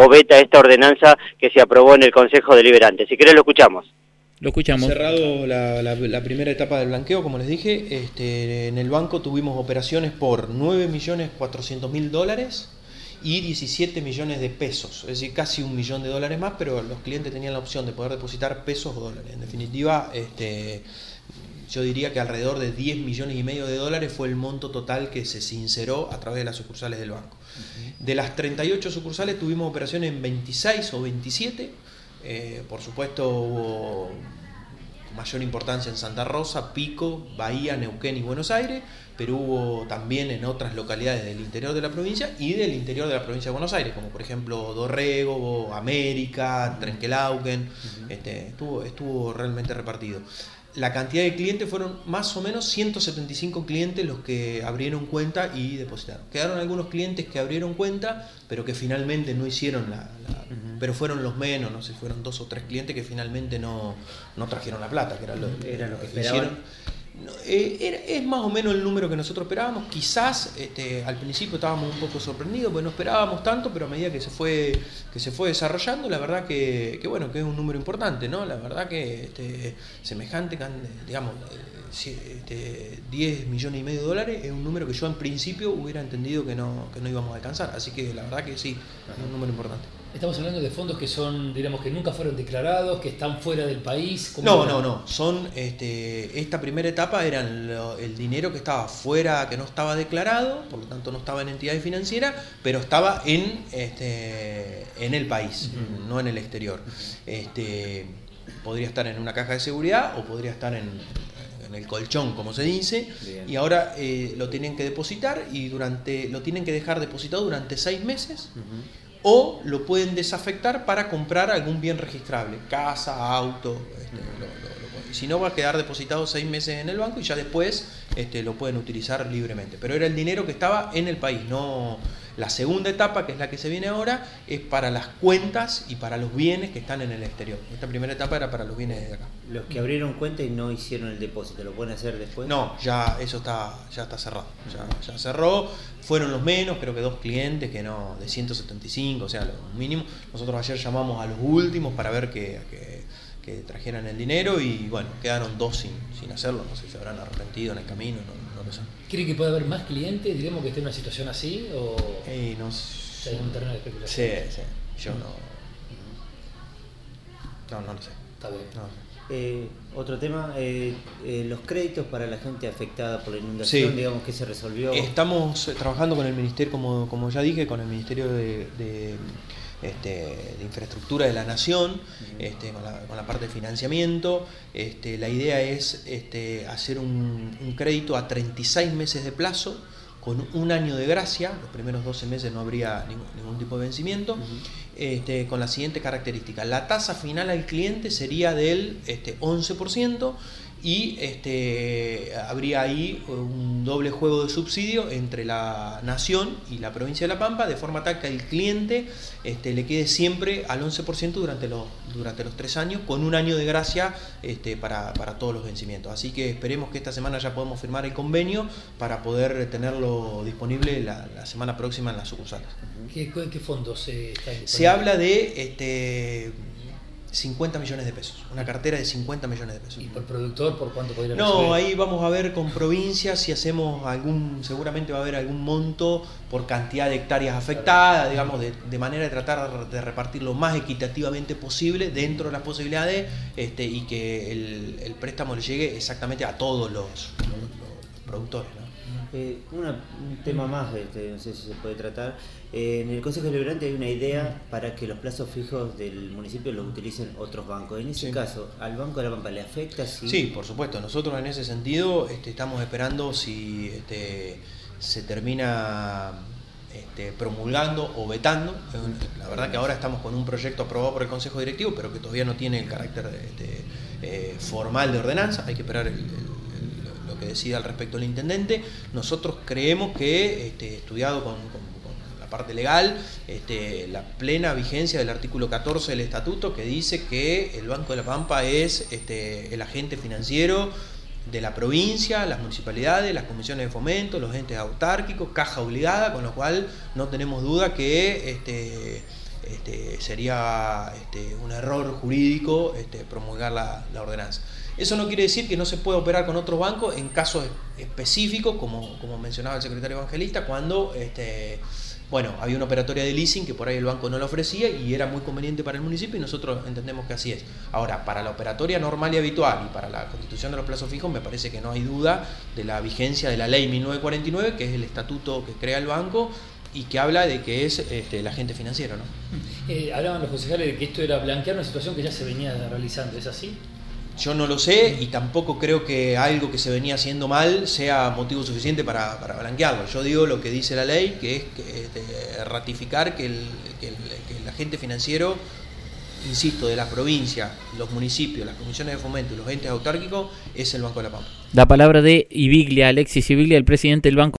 o veta esta ordenanza que se aprobó en el Consejo Deliberante. Si querés lo escuchamos. Lo escuchamos. Cerrado la primera etapa del blanqueo, como les dije, en el banco tuvimos operaciones por $9.400.000 y 17 millones de pesos, es decir, casi $1 millón más, pero los clientes tenían la opción de poder depositar pesos o dólares. En definitiva, yo diría que alrededor de $10,5 millones fue el monto total que se sinceró a través de las sucursales del banco. De las 38 sucursales tuvimos operaciones en 26 o 27. Por supuesto hubo mayor importancia en Santa Rosa, Pico, Bahía, Neuquén y Buenos Aires, pero hubo también en otras localidades del interior de la provincia y del interior de la provincia de Buenos Aires, como por ejemplo Dorrego, América, Trenquelauquen. Estuvo realmente repartido. La cantidad de clientes fueron más o menos 175 clientes los que abrieron cuenta y depositaron. Quedaron algunos clientes que abrieron cuenta, pero que finalmente no hicieron pero fueron los menos, no sé, fueron 2 o 3 clientes que finalmente no trajeron la plata, que era lo que hicieron. Es más o menos el número que nosotros esperábamos. Quizás al principio estábamos un poco sorprendidos, porque no esperábamos tanto, pero a medida que se fue desarrollando, la verdad que bueno, que es un número importante, ¿no? La verdad que semejante, digamos, $10,5 millones es un número que yo en principio hubiera entendido que no íbamos a alcanzar, así que la verdad que sí, es un número importante. Estamos hablando de fondos que son, diremos, que nunca fueron declarados, que están fuera del país. No. Son esta primera etapa eran el dinero que estaba fuera, que no estaba declarado, por lo tanto no estaba en entidades financieras, pero estaba en el país, no en el exterior. Podría estar en una caja de seguridad o podría estar en el colchón, como se dice. Bien. Y ahora lo tienen que depositar y lo tienen que dejar depositado durante 6 meses. O lo pueden desafectar para comprar algún bien registrable, casa, auto. Si no, va a quedar depositado 6 meses en el banco y ya después lo pueden utilizar libremente. Pero era el dinero que estaba en el país. No. La segunda etapa, que es la que se viene ahora, es para las cuentas y para los bienes que están en el exterior. Esta primera etapa era para los bienes de acá. Los que abrieron cuenta y no hicieron el depósito, ¿lo pueden hacer después? No, ya eso está cerrado. Ya cerró. Fueron los menos, creo que 2 clientes que no, de 175, o sea, lo mínimo. Nosotros ayer llamamos a los últimos para ver que trajeran el dinero y bueno, quedaron 2 sin hacerlo. No sé si se habrán arrepentido en el camino, no lo sé. ¿Cree que puede haber más clientes, diremos, que estén en una situación así? ¿O no sé? ¿Es un terreno de especulación? Sí. Yo no lo sé. Está bien. No sé. Otro tema, los créditos para la gente afectada por la inundación, digamos, que se resolvió. Estamos trabajando con el Ministerio, como ya dije, con el Ministerio de Infraestructura de la Nación, con la parte de financiamiento. La idea es hacer un crédito a 36 meses de plazo, con 1 año de gracia. Los primeros 12 meses no habría ningún tipo de vencimiento. Con la siguiente característica: la tasa final al cliente sería del 11% y habría ahí un doble juego de subsidio entre la Nación y la provincia de La Pampa, de forma tal que al cliente le quede siempre al 11% durante los 3 años, con 1 año de gracia para todos los vencimientos. Así que esperemos que esta semana ya podamos firmar el convenio para poder tenerlo disponible la semana próxima en las sucursales. ¿Qué fondos están disponibles? Se habla de 50 millones de pesos, una cartera de 50 millones de pesos. ¿Y por productor por cuánto podría recibir? No, ahí vamos a ver con provincias si hacemos seguramente va a haber algún monto por cantidad de hectáreas afectadas, digamos, de manera de tratar de repartir lo más equitativamente posible dentro de las posibilidades, y que el préstamo le llegue exactamente a todos los productores, ¿no? Un tema más, no sé si se puede tratar. En el Consejo Deliberante hay una idea para que los plazos fijos del municipio los utilicen otros bancos. En ese caso, ¿al Banco de La Pampa le afecta? Sí, por supuesto. Nosotros en ese sentido estamos esperando si se termina promulgando o vetando. La verdad que ahora estamos con un proyecto aprobado por el Consejo Directivo, pero que todavía no tiene el carácter formal de ordenanza. Hay que esperar lo que decida al respecto el intendente. Nosotros creemos que, estudiado con la parte legal, la plena vigencia del artículo 14 del estatuto, que dice que el Banco de La Pampa es el agente financiero de la provincia, las municipalidades, las comisiones de fomento, los entes autárquicos, caja obligada, con lo cual no tenemos duda que sería un error jurídico promulgar la ordenanza. Eso no quiere decir que no se pueda operar con otros bancos en casos específicos, como mencionaba el secretario Evangelista, cuando había una operatoria de leasing que por ahí el banco no lo ofrecía y era muy conveniente para el municipio, y nosotros entendemos que así es. Ahora, para la operatoria normal y habitual y para la constitución de los plazos fijos, me parece que no hay duda de la vigencia de la ley 1949, que es el estatuto que crea el banco y que habla de que es el agente financiero, ¿no? Hablaban los concejales de que esto era blanquear una situación que ya se venía realizando, ¿es así? Yo no lo sé y tampoco creo que algo que se venía haciendo mal sea motivo suficiente para blanquearlo. Yo digo lo que dice la ley, que es ratificar que el agente financiero, insisto, de la provincia, los municipios, las comisiones de fomento y los entes autárquicos es el Banco de la Pampa. La palabra de Ibiglia, Alexis Ibiglia, el presidente del Banco